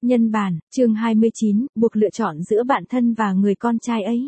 Nhân bản, chương 29, buộc lựa chọn giữa bạn thân và người con trai ấy.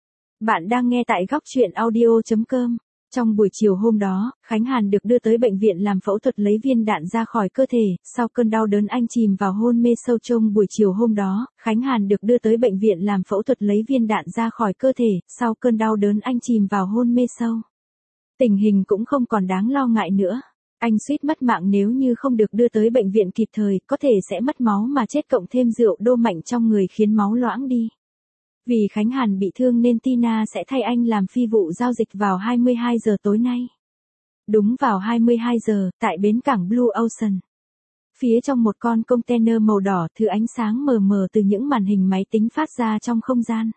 Bạn đang nghe tại góc truyện audio.com. Trong buổi chiều hôm đó, Khánh Hàn được đưa tới bệnh viện làm phẫu thuật lấy viên đạn ra khỏi cơ thể, sau cơn đau đớn anh chìm vào hôn mê sâu. Trong buổi chiều hôm đó, Khánh Hàn được đưa tới bệnh viện làm phẫu thuật lấy viên đạn ra khỏi cơ thể, sau cơn đau đớn anh chìm vào hôn mê sâu. Tình hình cũng không còn đáng lo ngại nữa. Anh suýt mất mạng nếu như không được đưa tới bệnh viện kịp thời, có thể sẽ mất máu mà chết, cộng thêm rượu đô mạnh trong người khiến máu loãng đi. Vì Khánh Hàn bị thương nên Tina sẽ thay anh làm phi vụ giao dịch vào 22 giờ tối nay. Đúng vào 22 giờ, tại bến cảng Blue Ocean. Phía trong một con container màu đỏ, thứ ánh sáng mờ mờ từ những màn hình máy tính phát ra trong không gian.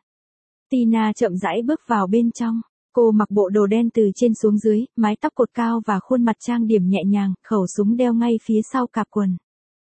Tina chậm rãi bước vào bên trong. Cô mặc bộ đồ đen từ trên xuống dưới, mái tóc cột cao và khuôn mặt trang điểm nhẹ nhàng, khẩu súng đeo ngay phía sau cạp quần.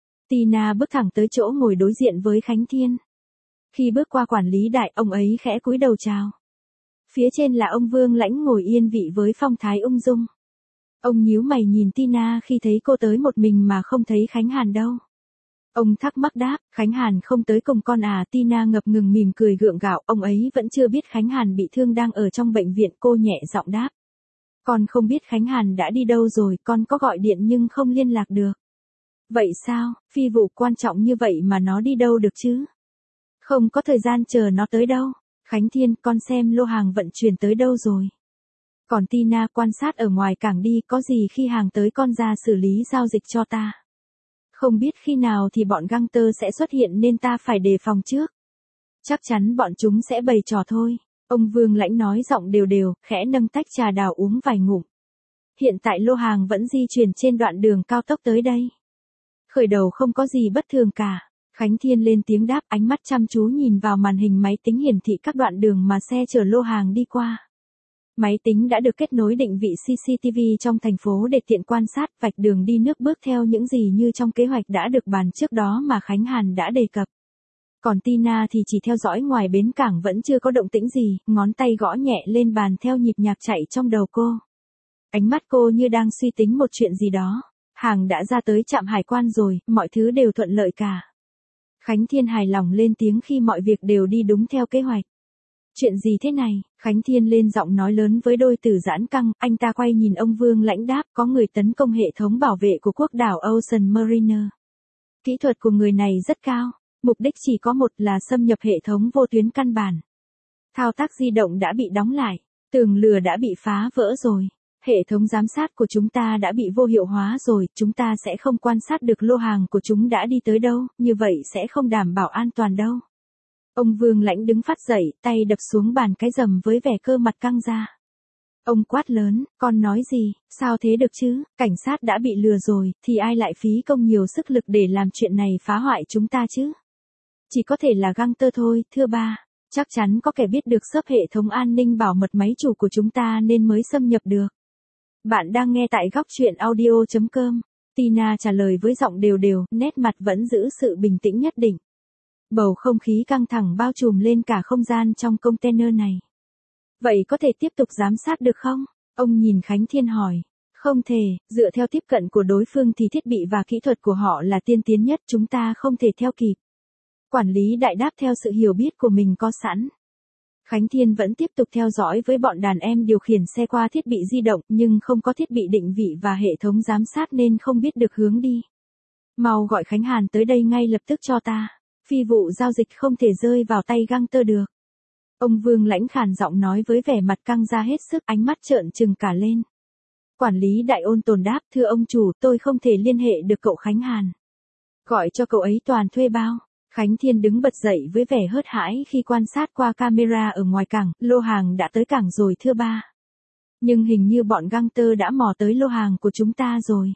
Tina bước thẳng tới chỗ ngồi đối diện với Khánh Thiên. Khi bước qua quản lý Đại, ông ấy khẽ cúi đầu chào. Phía trên là ông Vương Lãnh ngồi yên vị với phong thái ung dung. Ông nhíu mày nhìn Tina khi thấy cô tới một mình mà không thấy Khánh Hàn đâu. Ông thắc mắc đáp, Khánh Hàn không tới cùng con à? Tina ngập ngừng mỉm cười gượng gạo, ông ấy vẫn chưa biết Khánh Hàn bị thương đang ở trong bệnh viện. Cô nhẹ giọng đáp. Con không biết Khánh Hàn đã đi đâu rồi, con có gọi điện nhưng không liên lạc được. Vậy sao, phi vụ quan trọng như vậy mà nó đi đâu được chứ? Không có thời gian chờ nó tới đâu. Khánh Thiên, con xem lô hàng vận chuyển tới đâu rồi. Còn Tina, quan sát ở ngoài cảng đi, có gì khi hàng tới con ra xử lý giao dịch cho ta. Không biết khi nào thì bọn gangster sẽ xuất hiện nên ta phải đề phòng trước. Chắc chắn bọn chúng sẽ bày trò thôi. Ông Vương Lãnh nói giọng đều đều, khẽ nâng tách trà đào uống vài ngụm. Hiện tại lô hàng vẫn di chuyển trên đoạn đường cao tốc tới đây. Khởi đầu không có gì bất thường cả. Khánh Thiên lên tiếng đáp, ánh mắt chăm chú nhìn vào màn hình máy tính hiển thị các đoạn đường mà xe chở lô hàng đi qua. Máy tính đã được kết nối định vị CCTV trong thành phố để tiện quan sát vạch đường đi nước bước theo những gì như trong kế hoạch đã được bàn trước đó mà Khánh Hàn đã đề cập. Còn Tina thì chỉ theo dõi ngoài bến cảng, vẫn chưa có động tĩnh gì, ngón tay gõ nhẹ lên bàn theo nhịp nhạc chạy trong đầu cô. Ánh mắt cô như đang suy tính một chuyện gì đó. Hàng đã ra tới trạm hải quan rồi, mọi thứ đều thuận lợi cả. Khánh Thiên hài lòng lên tiếng khi mọi việc đều đi đúng theo kế hoạch. Chuyện gì thế này? Khánh Thiên lên giọng nói lớn với đôi từ giãn căng. Anh ta quay nhìn ông Vương Lãnh đáp, có người tấn công hệ thống bảo vệ của quốc đảo Ocean Mariner. Kỹ thuật của người này rất cao. Mục đích chỉ có một là xâm nhập hệ thống vô tuyến căn bản. Thao tác di động đã bị đóng lại. Tường lửa đã bị phá vỡ rồi. Hệ thống giám sát của chúng ta đã bị vô hiệu hóa rồi, chúng ta sẽ không quan sát được lô hàng của chúng đã đi tới đâu, như vậy sẽ không đảm bảo an toàn đâu. Ông Vương Lãnh đứng phát dậy, tay đập xuống bàn cái rầm với vẻ cơ mặt căng ra. Ông quát lớn, con nói gì, sao thế được chứ, cảnh sát đã bị lừa rồi, thì ai lại phí công nhiều sức lực để làm chuyện này phá hoại chúng ta chứ? Chỉ có thể là gangster thôi, thưa ba. Chắc chắn có kẻ biết được xấp hệ thống an ninh bảo mật máy chủ của chúng ta nên mới xâm nhập được. Bạn đang nghe tại góc truyện audio.com. Tina trả lời với giọng đều đều, nét mặt vẫn giữ sự bình tĩnh nhất định. Bầu không khí căng thẳng bao trùm lên cả không gian trong container này. Vậy có thể tiếp tục giám sát được không? Ông nhìn Khánh Thiên hỏi. Không thể, dựa theo tiếp cận của đối phương thì thiết bị và kỹ thuật của họ là tiên tiến nhất, chúng ta không thể theo kịp. Quản lý Đại đáp theo sự hiểu biết của mình có sẵn. Khánh Thiên vẫn tiếp tục theo dõi với bọn đàn em điều khiển xe qua thiết bị di động nhưng không có thiết bị định vị và hệ thống giám sát nên không biết được hướng đi. Mau gọi Khánh Hàn tới đây ngay lập tức cho ta. Phi vụ giao dịch không thể rơi vào tay gangster được. Ông Vương Lãnh khàn giọng nói với vẻ mặt căng ra hết sức, ánh mắt trợn trừng cả lên. Quản lý Đại ôn tồn đáp, thưa ông chủ, tôi không thể liên hệ được cậu Khánh Hàn. Gọi cho cậu ấy toàn thuê bao. Khánh Thiên đứng bật dậy với vẻ hớt hãi khi quan sát qua camera ở ngoài cảng, lô hàng đã tới cảng rồi thưa ba. Nhưng hình như bọn gangster đã mò tới lô hàng của chúng ta rồi.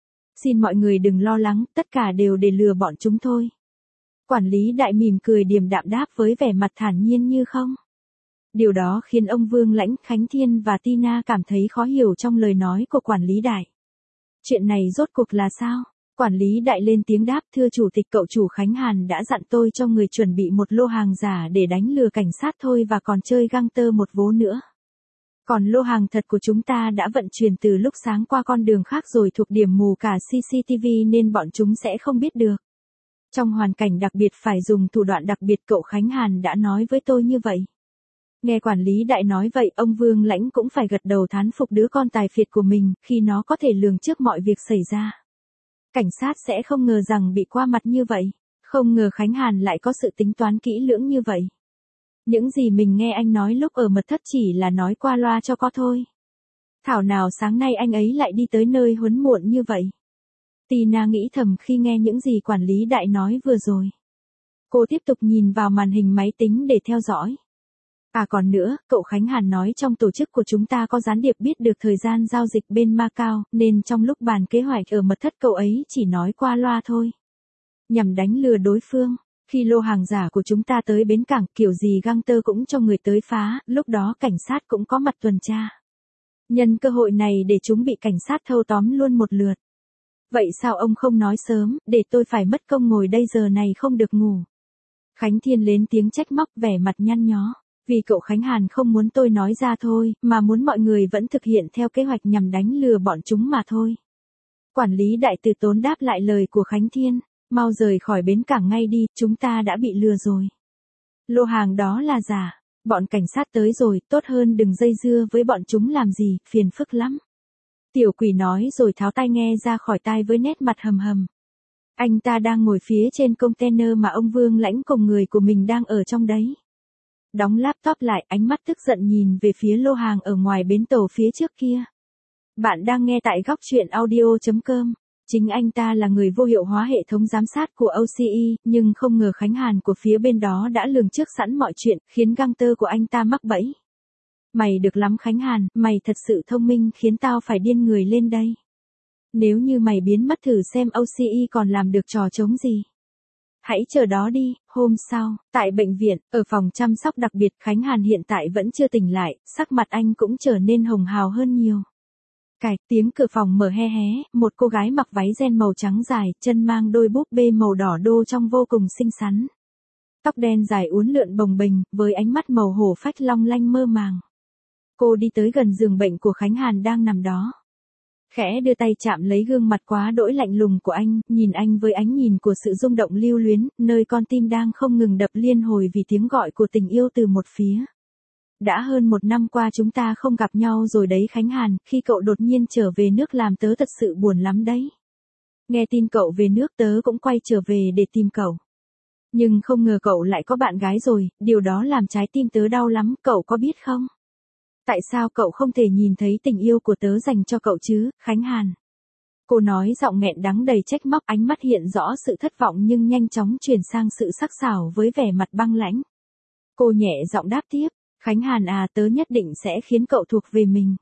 Xin mọi người đừng lo lắng, tất cả đều để lừa bọn chúng thôi. Quản lý Đại mỉm cười điềm đạm đáp với vẻ mặt thản nhiên như không. Điều đó khiến ông Vương Lãnh, Khánh Thiên và Tina cảm thấy khó hiểu trong lời nói của quản lý Đại. Chuyện này rốt cuộc là sao? Quản lý Đại lên tiếng đáp, thưa chủ tịch, cậu chủ Khánh Hàn đã dặn tôi cho người chuẩn bị một lô hàng giả để đánh lừa cảnh sát thôi và còn chơi gangster một vố nữa. Còn lô hàng thật của chúng ta đã vận chuyển từ lúc sáng qua con đường khác rồi, thuộc điểm mù cả CCTV nên bọn chúng sẽ không biết được. Trong hoàn cảnh đặc biệt phải dùng thủ đoạn đặc biệt cậu Khánh Hàn đã nói với tôi như vậy. Nghe quản lý đại nói vậy ông Vương Lãnh cũng phải gật đầu thán phục đứa con tài phiệt của mình khi nó có thể lường trước mọi việc xảy ra. Cảnh sát sẽ không ngờ rằng bị qua mặt như vậy. Không ngờ Khánh Hàn lại có sự tính toán kỹ lưỡng như vậy. Những gì mình nghe anh nói lúc ở mật thất chỉ là nói qua loa cho có thôi. Thảo nào sáng nay anh ấy lại đi tới nơi huấn muộn như vậy. Tina nghĩ thầm khi nghe những gì quản lý đại nói vừa rồi. Cô tiếp tục nhìn vào màn hình máy tính để theo dõi. À còn nữa, cậu Khánh Hàn nói trong tổ chức của chúng ta có gián điệp biết được thời gian giao dịch bên Macau, nên trong lúc bàn kế hoạch ở mật thất cậu ấy chỉ nói qua loa thôi. Nhằm đánh lừa đối phương. Khi lô hàng giả của chúng ta tới bến cảng, kiểu gì gangster cũng cho người tới phá, lúc đó cảnh sát cũng có mặt tuần tra. Nhân cơ hội này để chúng bị cảnh sát thâu tóm luôn một lượt. Vậy sao ông không nói sớm, để tôi phải mất công ngồi đây giờ này không được ngủ. Khánh Thiên lên tiếng trách móc vẻ mặt nhăn nhó. Vì cậu Khánh Hàn không muốn tôi nói ra thôi, mà muốn mọi người vẫn thực hiện theo kế hoạch nhằm đánh lừa bọn chúng mà thôi. Quản lý đại từ tốn đáp lại lời của Khánh Thiên. Mau rời khỏi bến cảng ngay đi, chúng ta đã bị lừa rồi. Lô hàng đó là giả. Bọn cảnh sát tới rồi, tốt hơn đừng dây dưa với bọn chúng làm gì, phiền phức lắm. Tiểu quỷ nói rồi tháo tai nghe ra khỏi tai với nét mặt hầm hầm. Anh ta đang ngồi phía trên container mà ông Vương Lãnh cùng người của mình đang ở trong đấy. Đóng laptop lại, ánh mắt tức giận nhìn về phía lô hàng ở ngoài bến tàu phía trước kia. Bạn đang nghe tại góc truyện audio.com. Chính anh ta là người vô hiệu hóa hệ thống giám sát của OCE, nhưng không ngờ Khánh Hàn của phía bên đó đã lường trước sẵn mọi chuyện, khiến gangster của anh ta mắc bẫy. Mày được lắm Khánh Hàn, mày thật sự thông minh khiến tao phải điên người lên đây. Nếu như mày biến mất thử xem OCE còn làm được trò trống gì. Hãy chờ đó đi. Hôm sau, tại bệnh viện, ở phòng chăm sóc đặc biệt, Khánh Hàn hiện tại vẫn chưa tỉnh lại, sắc mặt anh cũng trở nên hồng hào hơn nhiều. Cạch, tiếng cửa phòng mở hé hé, một cô gái mặc váy ren màu trắng dài, chân mang đôi búp bê màu đỏ đô trông vô cùng xinh xắn. Tóc đen dài uốn lượn bồng bềnh, với ánh mắt màu hổ phách long lanh mơ màng. Cô đi tới gần giường bệnh của Khánh Hàn đang nằm đó. Khẽ đưa tay chạm lấy gương mặt quá đỗi lạnh lùng của anh, nhìn anh với ánh nhìn của sự rung động lưu luyến, nơi con tim đang không ngừng đập liên hồi vì tiếng gọi của tình yêu từ một phía. Đã hơn 1 năm qua chúng ta không gặp nhau rồi đấy Khánh Hàn, khi cậu đột nhiên trở về nước làm tớ thật sự buồn lắm đấy. Nghe tin cậu về nước tớ cũng quay trở về để tìm cậu. Nhưng không ngờ cậu lại có bạn gái rồi, điều đó làm trái tim tớ đau lắm, cậu có biết không? Tại sao cậu không thể nhìn thấy tình yêu của tớ dành cho cậu chứ, Khánh Hàn? Cô nói giọng nghẹn đắng đầy trách móc, ánh mắt hiện rõ sự thất vọng nhưng nhanh chóng chuyển sang sự sắc sảo với vẻ mặt băng lãnh. Cô nhẹ giọng đáp tiếp, Khánh Hàn à, tớ nhất định sẽ khiến cậu thuộc về mình.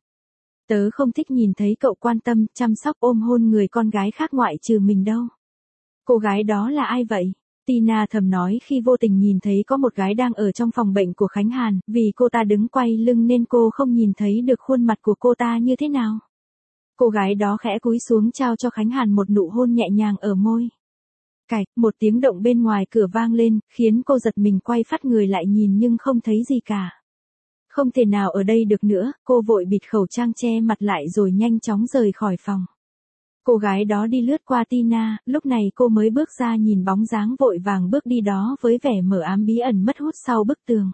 Tớ không thích nhìn thấy cậu quan tâm, chăm sóc ôm hôn người con gái khác ngoại trừ mình đâu. Cô gái đó là ai vậy? Tina thầm nói khi vô tình nhìn thấy có một gái đang ở trong phòng bệnh của Khánh Hàn, vì cô ta đứng quay lưng nên cô không nhìn thấy được khuôn mặt của cô ta như thế nào. Cô gái đó khẽ cúi xuống trao cho Khánh Hàn một nụ hôn nhẹ nhàng ở môi. Cạch, một tiếng động bên ngoài cửa vang lên, khiến cô giật mình quay phát người lại nhìn nhưng không thấy gì cả. Không thể nào ở đây được nữa, cô vội bịt khẩu trang che mặt lại rồi nhanh chóng rời khỏi phòng. Cô gái đó đi lướt qua Tina, lúc này cô mới bước ra nhìn bóng dáng vội vàng bước đi đó với vẻ mờ ám bí ẩn mất hút sau bức tường.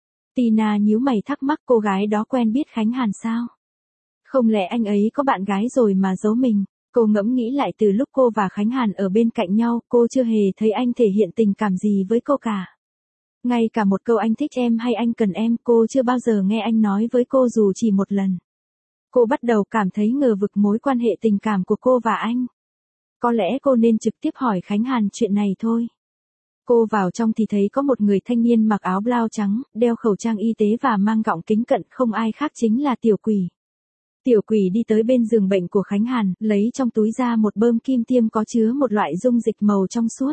Tina nhíu mày thắc mắc cô gái đó quen biết Khánh Hàn sao? Không lẽ anh ấy có bạn gái rồi mà giấu mình? Cô ngẫm nghĩ lại từ lúc cô và Khánh Hàn ở bên cạnh nhau, cô chưa hề thấy anh thể hiện tình cảm gì với cô cả. Ngay cả một câu anh thích em hay anh cần em, cô chưa bao giờ nghe anh nói với cô dù chỉ một lần. Cô bắt đầu cảm thấy ngờ vực mối quan hệ tình cảm của cô và anh. Có lẽ cô nên trực tiếp hỏi Khánh Hàn chuyện này thôi. Cô vào trong thì thấy có một người thanh niên mặc áo blau trắng, đeo khẩu trang y tế và mang gọng kính cận, không ai khác chính là Tiểu Quỷ. Tiểu Quỷ đi tới bên giường bệnh của Khánh Hàn, lấy trong túi ra một bơm kim tiêm có chứa một loại dung dịch màu trong suốt.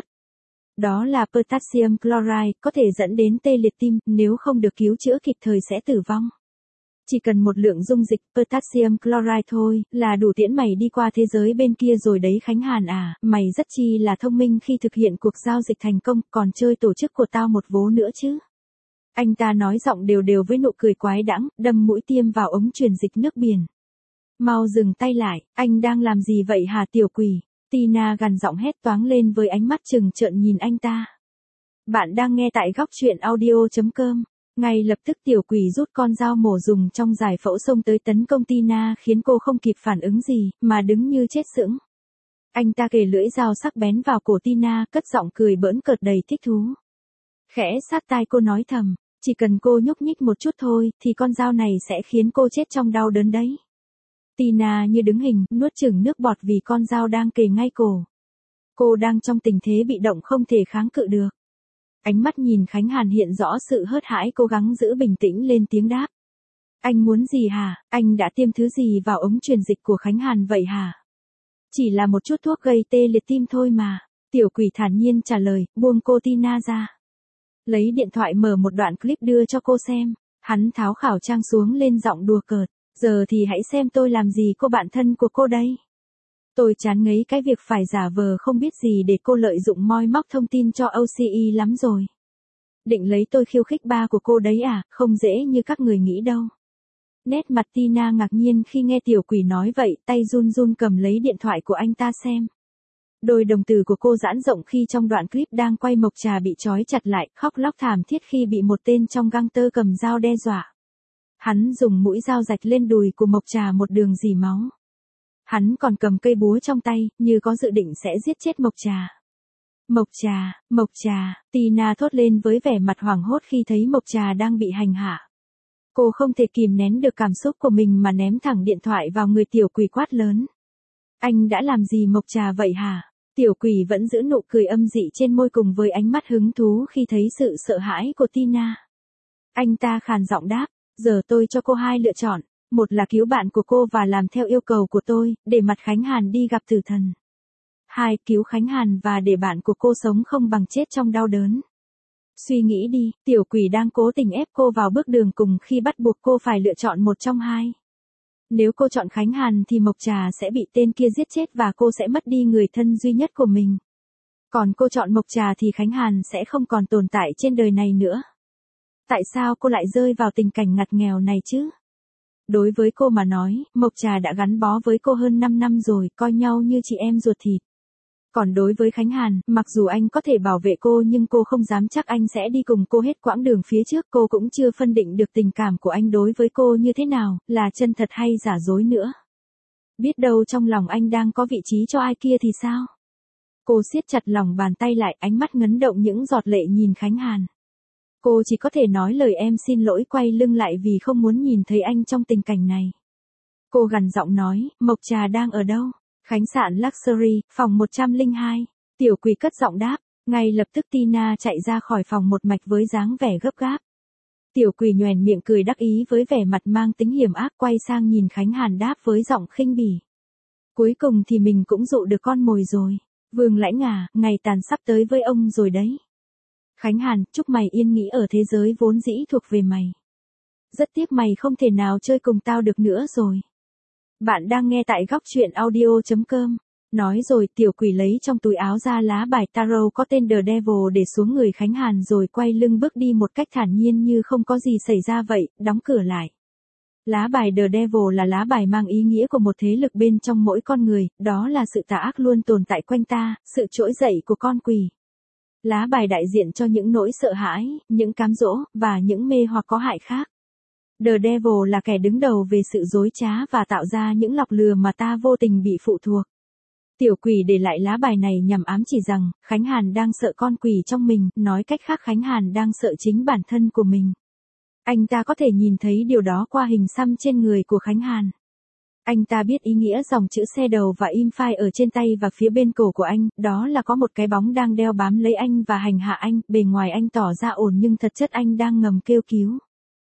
Đó là potassium chloride, có thể dẫn đến tê liệt tim, nếu không được cứu chữa kịp thời sẽ tử vong. Chỉ cần một lượng dung dịch potassium chloride thôi, là đủ tiễn mày đi qua thế giới bên kia rồi đấy Khánh Hàn à, mày rất chi là thông minh khi thực hiện cuộc giao dịch thành công, còn chơi tổ chức của tao một vố nữa chứ. Anh ta nói giọng đều đều với nụ cười quái đãng, đâm mũi tiêm vào ống truyền dịch nước biển. Mau dừng tay lại, anh đang làm gì vậy hả Tiểu Quỷ? Tina gằn giọng hét toáng lên với ánh mắt trừng trợn nhìn anh ta. Bạn đang nghe tại góc truyện audio.com. Ngay lập tức tiểu quỷ rút con dao mổ dùng trong giải phẫu xông tới tấn công Tina khiến cô không kịp phản ứng gì, mà đứng như chết sững. Anh ta kề lưỡi dao sắc bén vào cổ Tina, cất giọng cười bỡn cợt đầy thích thú. Khẽ sát tai cô nói thầm, chỉ cần cô nhúc nhích một chút thôi, thì con dao này sẽ khiến cô chết trong đau đớn đấy. Tina như đứng hình, nuốt chửng nước bọt vì con dao đang kề ngay cổ. Cô đang trong tình thế bị động không thể kháng cự được. Ánh mắt nhìn Khánh Hàn hiện rõ sự hớt hãi, cố gắng giữ bình tĩnh lên tiếng đáp. Anh muốn gì hả? Anh đã tiêm thứ gì vào ống truyền dịch của Khánh Hàn vậy hả? Chỉ là một chút thuốc gây tê liệt tim thôi mà. Tiểu quỷ thản nhiên trả lời, buông cô Tina ra. Lấy điện thoại mở một đoạn clip đưa cho cô xem. Hắn tháo khẩu trang xuống lên giọng đùa cợt. Giờ thì hãy xem tôi làm gì cô bạn thân của cô đây. Tôi chán ngấy cái việc phải giả vờ không biết gì để cô lợi dụng moi móc thông tin cho OCE lắm rồi. Định lấy tôi khiêu khích ba của cô đấy à, không dễ như các người nghĩ đâu. Nét mặt Tina ngạc nhiên khi nghe tiểu quỷ nói vậy, tay run run cầm lấy điện thoại của anh ta xem. Đôi đồng tử của cô giãn rộng khi trong đoạn clip đang quay Mộc Trà bị trói chặt lại, khóc lóc thảm thiết khi bị một tên trong gang tơ cầm dao đe dọa. Hắn dùng mũi dao rạch lên đùi của Mộc Trà một đường rỉ máu. Hắn còn cầm cây búa trong tay, như có dự định sẽ giết chết Mộc Trà. Mộc Trà, Tina thốt lên với vẻ mặt hoảng hốt khi thấy Mộc Trà đang bị hành hạ. Cô không thể kìm nén được cảm xúc của mình mà ném thẳng điện thoại vào người tiểu quỷ quát lớn. Anh đã làm gì Mộc Trà vậy hả? Tiểu quỷ vẫn giữ nụ cười âm dị trên môi cùng với ánh mắt hứng thú khi thấy sự sợ hãi của Tina. Anh ta khàn giọng đáp, giờ tôi cho cô hai lựa chọn. Một là cứu bạn của cô và làm theo yêu cầu của tôi, để mặt Khánh Hàn đi gặp tử thần. 2. Cứu Khánh Hàn và để bạn của cô sống không bằng chết trong đau đớn. Suy nghĩ đi, tiểu quỷ đang cố tình ép cô vào bước đường cùng khi bắt buộc cô phải lựa chọn một trong hai. Nếu cô chọn Khánh Hàn thì Mộc Trà sẽ bị tên kia giết chết và cô sẽ mất đi người thân duy nhất của mình. Còn cô chọn Mộc Trà thì Khánh Hàn sẽ không còn tồn tại trên đời này nữa. Tại sao cô lại rơi vào tình cảnh ngặt nghèo này chứ? Đối với cô mà nói, Mộc Trà đã gắn bó với cô hơn 5 năm rồi, coi nhau như chị em ruột thịt. Còn đối với Khánh Hàn, mặc dù anh có thể bảo vệ cô nhưng cô không dám chắc anh sẽ đi cùng cô hết quãng đường phía trước. Cô cũng chưa phân định được tình cảm của anh đối với cô như thế nào, là chân thật hay giả dối nữa. Biết đâu trong lòng anh đang có vị trí cho ai kia thì sao? Cô siết chặt lòng bàn tay lại, ánh mắt ngấn động những giọt lệ nhìn Khánh Hàn. Cô chỉ có thể nói lời em xin lỗi, quay lưng lại vì không muốn nhìn thấy anh trong tình cảnh này. Cô gằn giọng nói, Mộc Trà đang ở đâu? Khách sạn Luxury, phòng 102. Tiểu quỷ cất giọng đáp. Ngay lập tức Tina chạy ra khỏi phòng một mạch với dáng vẻ gấp gáp. Tiểu quỷ nhoẻn miệng cười đắc ý với vẻ mặt mang tính hiểm ác, quay sang nhìn Khánh Hàn đáp với giọng khinh bỉ. Cuối cùng thì mình cũng dụ được con mồi rồi. Vương Lãnh à, ngày tàn sắp tới với ông rồi đấy. Khánh Hàn, chúc mày yên nghỉ ở thế giới vốn dĩ thuộc về mày. Rất tiếc mày không thể nào chơi cùng tao được nữa rồi. Bạn đang nghe tại góc truyện audio.com. Nói rồi tiểu quỷ lấy trong túi áo ra lá bài tarot có tên The Devil để xuống người Khánh Hàn rồi quay lưng bước đi một cách thản nhiên như không có gì xảy ra vậy, đóng cửa lại. Lá bài The Devil là lá bài mang ý nghĩa của một thế lực bên trong mỗi con người, đó là sự tà ác luôn tồn tại quanh ta, sự trỗi dậy của con quỷ. Lá bài đại diện cho những nỗi sợ hãi, những cám dỗ, và những mê hoặc có hại khác. The Devil là kẻ đứng đầu về sự dối trá và tạo ra những lọc lừa mà ta vô tình bị phụ thuộc. Tiểu quỷ để lại lá bài này nhằm ám chỉ rằng, Khánh Hàn đang sợ con quỷ trong mình, nói cách khác Khánh Hàn đang sợ chính bản thân của mình. Anh ta có thể nhìn thấy điều đó qua hình xăm trên người của Khánh Hàn. Anh ta biết ý nghĩa dòng chữ xe đầu và im phai ở trên tay và phía bên cổ của anh, đó là có một cái bóng đang đeo bám lấy anh và hành hạ anh, bề ngoài anh tỏ ra ổn nhưng thật chất anh đang ngầm kêu cứu.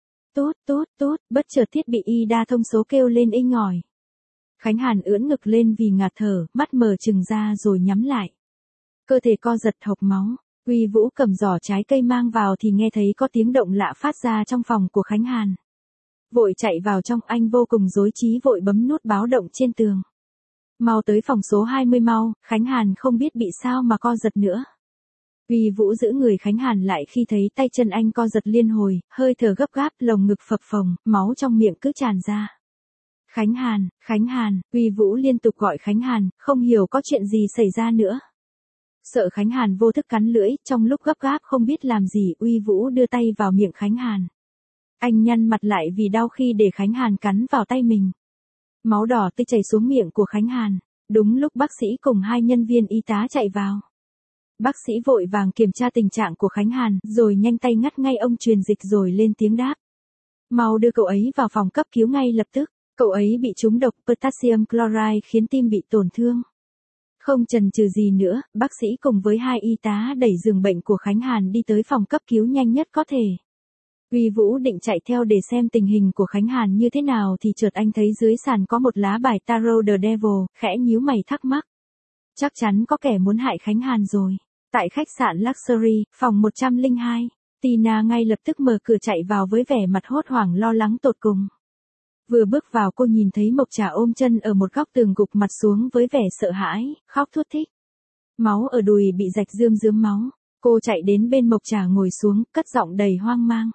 Tốt, bất chợt thiết bị y đa thông số kêu lên inh ỏi. Khánh Hàn ưỡn ngực lên vì ngạt thở, mắt mở trừng ra rồi nhắm lại. Cơ thể co giật hộc máu, Uy Vũ cầm giỏ trái cây mang vào thì nghe thấy có tiếng động lạ phát ra trong phòng của Khánh Hàn. Vội chạy vào trong, anh vô cùng rối trí vội bấm nút báo động trên tường. Mau tới phòng số 20 mau, Khánh Hàn không biết bị sao mà co giật nữa. Uy Vũ giữ người Khánh Hàn lại khi thấy tay chân anh co giật liên hồi, hơi thở gấp gáp, lồng ngực phập phồng, máu trong miệng cứ tràn ra. Khánh Hàn, Uy Vũ liên tục gọi Khánh Hàn, không hiểu có chuyện gì xảy ra nữa. Sợ Khánh Hàn vô thức cắn lưỡi, trong lúc gấp gáp không biết làm gì, Uy Vũ đưa tay vào miệng Khánh Hàn. Anh nhăn mặt lại vì đau khi để Khánh Hàn cắn vào tay mình. Máu đỏ tươi chảy xuống miệng của Khánh Hàn. Đúng lúc bác sĩ cùng 2 nhân viên y tá chạy vào. Bác sĩ vội vàng kiểm tra tình trạng của Khánh Hàn, rồi nhanh tay ngắt ngay ông truyền dịch rồi lên tiếng đáp. Mau đưa cậu ấy vào phòng cấp cứu ngay lập tức, cậu ấy bị trúng độc potassium chloride khiến tim bị tổn thương. Không chần chừ gì nữa, bác sĩ cùng với 2 y tá đẩy giường bệnh của Khánh Hàn đi tới phòng cấp cứu nhanh nhất có thể. Uy Vũ định chạy theo để xem tình hình của Khánh Hàn như thế nào thì chợt anh thấy dưới sàn có một lá bài tarot The Devil, khẽ nhíu mày thắc mắc. Chắc chắn có kẻ muốn hại Khánh Hàn rồi. Tại khách sạn Luxury, phòng 102, Tina ngay lập tức mở cửa chạy vào với vẻ mặt hốt hoảng lo lắng tột cùng. Vừa bước vào cô nhìn thấy Mộc Trà ôm chân ở một góc tường gục mặt xuống với vẻ sợ hãi, khóc thút thít. Máu ở đùi bị rạch rơm máu. Cô chạy đến bên Mộc Trà ngồi xuống, cất giọng đầy hoang mang.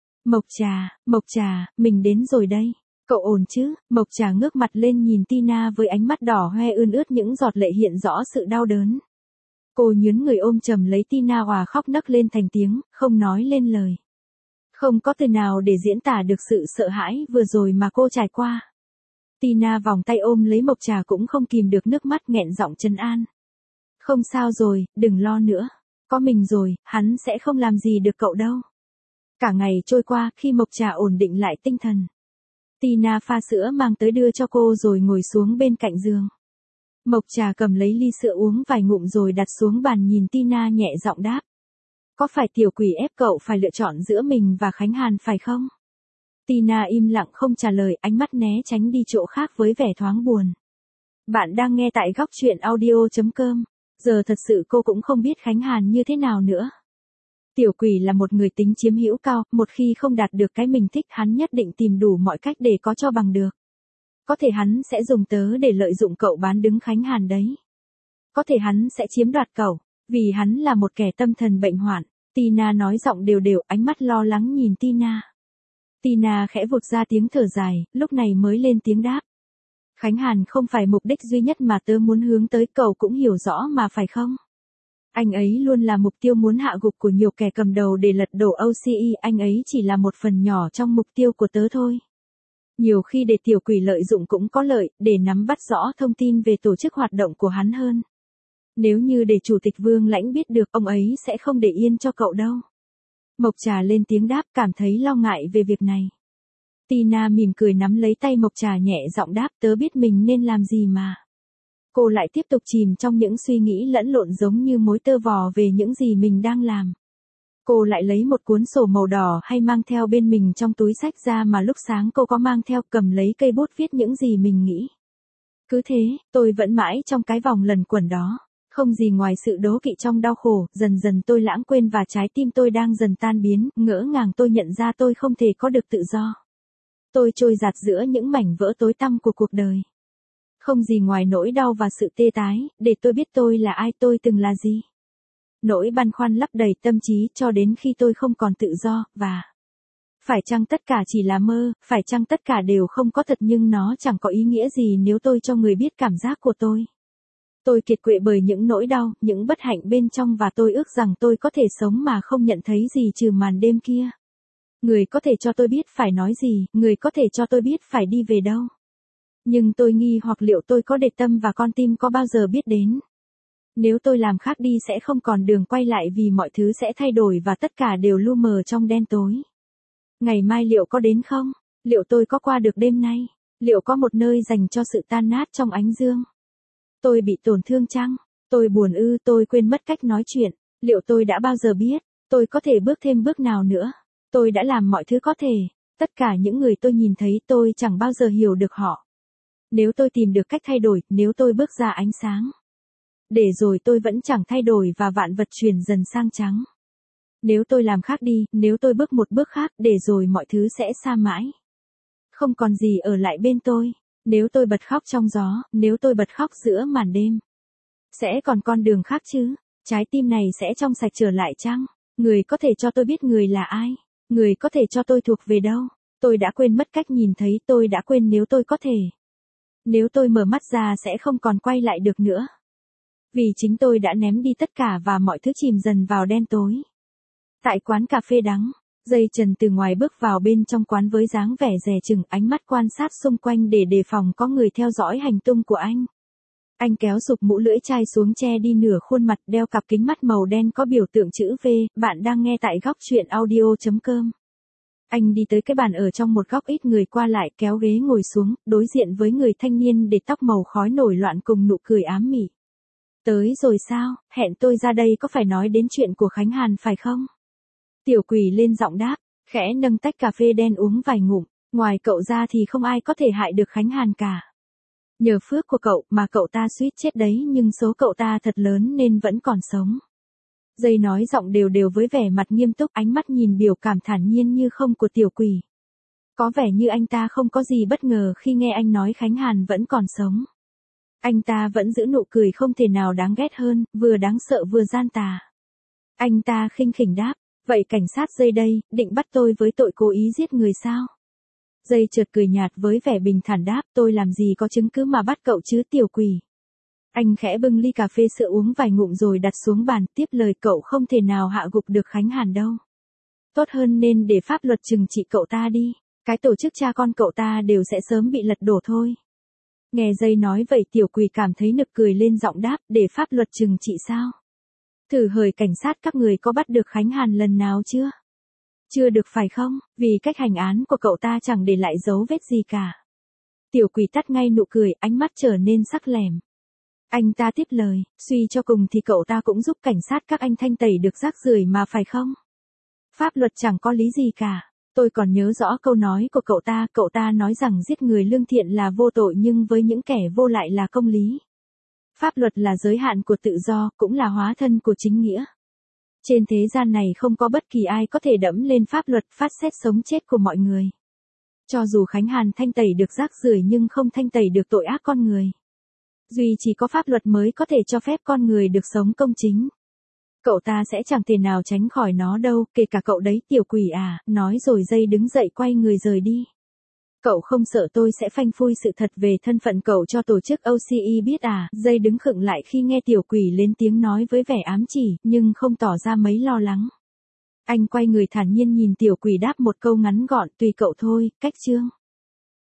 Mộc Trà, mình đến rồi đây. Cậu ổn chứ? Mộc Trà ngước mặt lên nhìn Tina với ánh mắt đỏ hoe ươn ướt những giọt lệ hiện rõ sự đau đớn. Cô nhướn người ôm chầm lấy Tina òa khóc nấc lên thành tiếng, không nói lên lời. Không có từ nào để diễn tả được sự sợ hãi vừa rồi mà cô trải qua. Tina vòng tay ôm lấy Mộc Trà cũng không kìm được nước mắt nghẹn giọng trấn an. Không sao rồi, đừng lo nữa. Có mình rồi, hắn sẽ không làm gì được cậu đâu. Cả ngày trôi qua, khi Mộc Trà ổn định lại tinh thần. Tina pha sữa mang tới đưa cho cô rồi ngồi xuống bên cạnh giường. Mộc Trà cầm lấy ly sữa uống vài ngụm rồi đặt xuống bàn nhìn Tina nhẹ giọng đáp. Có phải tiểu quỷ ép cậu phải lựa chọn giữa mình và Khánh Hàn phải không? Tina im lặng không trả lời, ánh mắt né tránh đi chỗ khác với vẻ thoáng buồn. Bạn đang nghe tại góc truyện audio.com. Giờ thật sự cô cũng không biết Khánh Hàn như thế nào nữa. Tiểu quỷ là một người tính chiếm hữu cao, một khi không đạt được cái mình thích hắn nhất định tìm đủ mọi cách để có cho bằng được. Có thể hắn sẽ dùng tớ để lợi dụng cậu bán đứng Khánh Hàn đấy. Có thể hắn sẽ chiếm đoạt cậu, vì hắn là một kẻ tâm thần bệnh hoạn. Tina nói giọng đều đều, ánh mắt lo lắng nhìn Tina. Tina khẽ vụt ra tiếng thở dài, lúc này mới lên tiếng đáp. Khánh Hàn không phải mục đích duy nhất mà tớ muốn hướng tới, cậu cũng hiểu rõ mà phải không? Anh ấy luôn là mục tiêu muốn hạ gục của nhiều kẻ cầm đầu để lật đổ OCE, anh ấy chỉ là một phần nhỏ trong mục tiêu của tớ thôi. Nhiều khi để tiểu quỷ lợi dụng cũng có lợi, để nắm bắt rõ thông tin về tổ chức hoạt động của hắn hơn. Nếu như để Chủ tịch Vương Lãnh biết được, ông ấy sẽ không để yên cho cậu đâu. Mộc Trà lên tiếng đáp, cảm thấy lo ngại về việc này. Tina mỉm cười nắm lấy tay Mộc Trà nhẹ giọng đáp, tớ biết mình nên làm gì mà. Cô lại tiếp tục chìm trong những suy nghĩ lẫn lộn giống như mối tơ vò về những gì mình đang làm. Cô lại lấy một cuốn sổ màu đỏ hay mang theo bên mình trong túi sách ra mà lúc sáng cô có mang theo, cầm lấy cây bút viết những gì mình nghĩ. Cứ thế, tôi vẫn mãi trong cái vòng luẩn quẩn đó. Không gì ngoài sự đố kỵ trong đau khổ, dần dần tôi lãng quên và trái tim tôi đang dần tan biến, ngỡ ngàng tôi nhận ra tôi không thể có được tự do. Tôi trôi dạt giữa những mảnh vỡ tối tăm của cuộc đời. Không gì ngoài nỗi đau và sự tê tái, để tôi biết tôi là ai, tôi từng là gì. Nỗi băn khoăn lấp đầy tâm trí cho đến khi tôi không còn tự do, và phải chăng tất cả chỉ là mơ, phải chăng tất cả đều không có thật, nhưng nó chẳng có ý nghĩa gì nếu tôi cho người biết cảm giác của tôi. Tôi kiệt quệ bởi những nỗi đau, những bất hạnh bên trong và tôi ước rằng tôi có thể sống mà không nhận thấy gì trừ màn đêm kia. Người có thể cho tôi biết phải nói gì, người có thể cho tôi biết phải đi về đâu. Nhưng tôi nghi hoặc liệu tôi có để tâm và con tim có bao giờ biết đến. Nếu tôi làm khác đi sẽ không còn đường quay lại vì mọi thứ sẽ thay đổi và tất cả đều lu mờ trong đen tối. Ngày mai liệu có đến không? Liệu tôi có qua được đêm nay? Liệu có một nơi dành cho sự tan nát trong ánh dương? Tôi bị tổn thương chăng? Tôi buồn ư? Tôi quên mất cách nói chuyện. Liệu tôi đã bao giờ biết? Tôi có thể bước thêm bước nào nữa? Tôi đã làm mọi thứ có thể. Tất cả những người tôi nhìn thấy tôi chẳng bao giờ hiểu được họ. Nếu tôi tìm được cách thay đổi, nếu tôi bước ra ánh sáng. Để rồi tôi vẫn chẳng thay đổi và vạn vật chuyển dần sang trắng. Nếu tôi làm khác đi, nếu tôi bước một bước khác, để rồi mọi thứ sẽ xa mãi. Không còn gì ở lại bên tôi. Nếu tôi bật khóc trong gió, nếu tôi bật khóc giữa màn đêm. Sẽ còn con đường khác chứ? Trái tim này sẽ trong sạch trở lại chăng? Người có thể cho tôi biết người là ai? Người có thể cho tôi thuộc về đâu? Tôi đã quên mất cách nhìn thấy, tôi đã quên nếu tôi có thể. Nếu tôi mở mắt ra sẽ không còn quay lại được nữa. Vì chính tôi đã ném đi tất cả và mọi thứ chìm dần vào đen tối. Tại quán cà phê đắng, Dây Trần từ ngoài bước vào bên trong quán với dáng vẻ dè chừng, ánh mắt quan sát xung quanh để đề phòng có người theo dõi hành tung của anh. Anh kéo sụp mũ lưỡi chai xuống che đi nửa khuôn mặt, đeo cặp kính mắt màu đen có biểu tượng chữ V. Bạn đang nghe tại góc chuyện audio.com. Anh đi tới cái bàn ở trong một góc ít người qua lại, kéo ghế ngồi xuống, đối diện với người thanh niên để tóc màu khói nổi loạn cùng nụ cười ám mị. Tới rồi sao, hẹn tôi ra đây có phải nói đến chuyện của Khánh Hàn phải không? Tiểu Quỷ lên giọng đáp, khẽ nâng tách cà phê đen uống vài ngụm, ngoài cậu ra thì không ai có thể hại được Khánh Hàn cả. Nhờ phước của cậu mà cậu ta suýt chết đấy, nhưng số cậu ta thật lớn nên vẫn còn sống. Dây nói giọng đều đều với vẻ mặt nghiêm túc, ánh mắt nhìn biểu cảm thản nhiên như không của Tiểu Quỷ. Có vẻ như anh ta không có gì bất ngờ khi nghe anh nói Khánh Hàn vẫn còn sống. Anh ta vẫn giữ nụ cười không thể nào đáng ghét hơn, vừa đáng sợ vừa gian tà. Anh ta khinh khỉnh đáp, vậy cảnh sát Dây đây, định bắt tôi với tội cố ý giết người sao? Dây chợt cười nhạt với vẻ bình thản đáp, tôi làm gì có chứng cứ mà bắt cậu chứ Tiểu Quỷ. Anh khẽ bưng ly cà phê sữa uống vài ngụm rồi đặt xuống bàn, tiếp lời, cậu không thể nào hạ gục được Khánh Hàn đâu. Tốt hơn nên để pháp luật trừng trị cậu ta đi, cái tổ chức cha con cậu ta đều sẽ sớm bị lật đổ thôi. Nghe Dây nói vậy Tiểu Quỷ cảm thấy nực cười lên giọng đáp, để pháp luật trừng trị sao? Thử hời cảnh sát các người có bắt được Khánh Hàn lần nào chưa? Chưa được phải không, vì cách hành án của cậu ta chẳng để lại dấu vết gì cả. Tiểu Quỷ tắt ngay nụ cười, ánh mắt trở nên sắc lẻm. Anh ta tiếp lời, suy cho cùng thì cậu ta cũng giúp cảnh sát các anh thanh tẩy được rác rưởi mà phải không? Pháp luật chẳng có lý gì cả. Tôi còn nhớ rõ câu nói của cậu ta nói rằng giết người lương thiện là vô tội nhưng với những kẻ vô lại là công lý. Pháp luật là giới hạn của tự do, cũng là hóa thân của chính nghĩa. Trên thế gian này không có bất kỳ ai có thể đẫm lên pháp luật phát xét sống chết của mọi người. Cho dù Khánh Hàn thanh tẩy được rác rưởi nhưng không thanh tẩy được tội ác con người. Duy chỉ có pháp luật mới có thể cho phép con người được sống công chính. Cậu ta sẽ chẳng thể nào tránh khỏi nó đâu, kể cả cậu đấy Tiểu Quỷ à, nói rồi Dây đứng dậy quay người rời đi. Cậu không sợ tôi sẽ phanh phui sự thật về thân phận cậu cho tổ chức OCE biết à? Dây đứng khựng lại khi nghe Tiểu Quỷ lên tiếng nói với vẻ ám chỉ, nhưng không tỏ ra mấy lo lắng. Anh quay người thản nhiên nhìn Tiểu Quỷ đáp một câu ngắn gọn, tùy cậu thôi, cách chương.